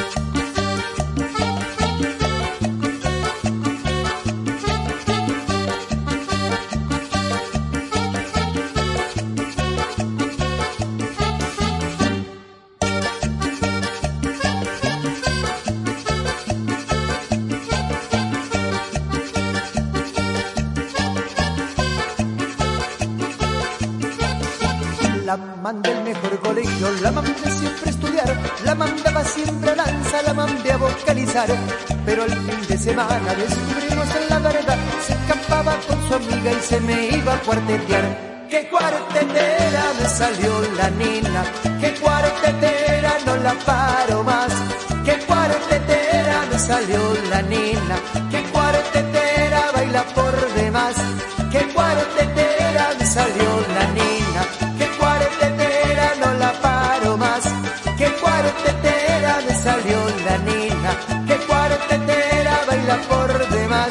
La mandé al mejor colegio, la mandé siempre a estudiar, la mandaba siempre a danza, la mandé a vocalizar. Pero al fin de semana descubrimos en la verdad, se escapaba con su amiga y se me iba a cuartetear. ¡Qué cuartetera me salió la nena! ¡Qué cuartetera, no la paro más! ¡Qué cuartetera me salió la nena! ¡Qué cuartetera baila por demás! ¡Qué cuartetera me salió la nena! ¡Qué cuartetera, no la paro más! ¡Qué cuartetera me salió la nena! ¡Qué cuartetera baila por demás!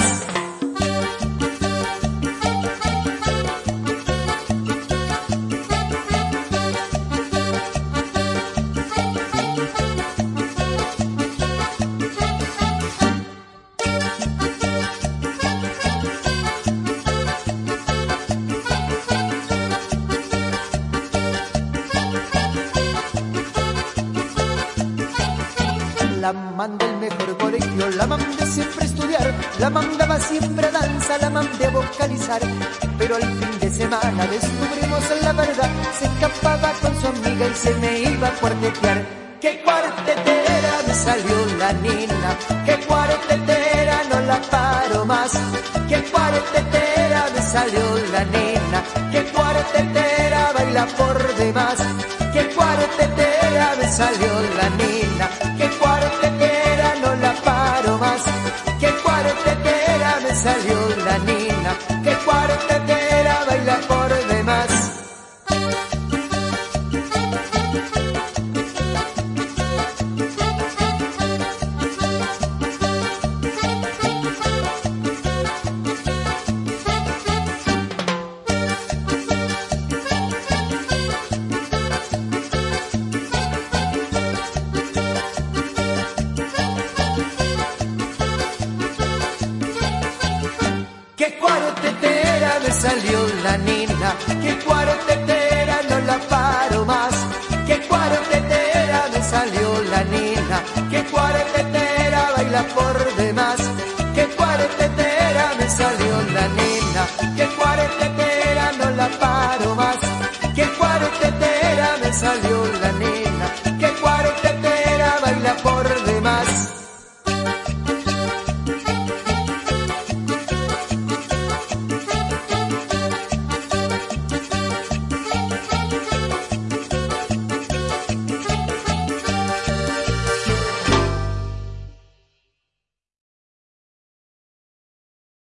La mandé al mejor colegio, la mandé siempre a estudiar, la mandaba siempre a danza, la mandé a vocalizar. Pero al fin de semana descubrimos la verdad, se escapaba con su amiga y se me iba a cuartetear. ¡Qué cuartetera me salió la nena! ¡Qué cuartetera, no la paro más! ¡Qué cuartetera me salió la nena! ¡Qué cuartetera baila por demás! ¡Qué cuartetera me salió la nena! ¡Qué cuartetera, no la paro más! ¡Qué cuartetera me salió la nena! ¡Qué cuartetera baila por demás! ¡Qué cuartetera me salió la nena! ¡Qué cuartetera, no la paro más! ¡Qué cuartetera me salió la nena! ¡Qué cuartetera baila por demás! ¡Qué cuartetera me salió la nena! ¡Qué cuartetera, no la paro más! ¡Qué cuartetera me salió la nena! ¡Qué cuartetera baila por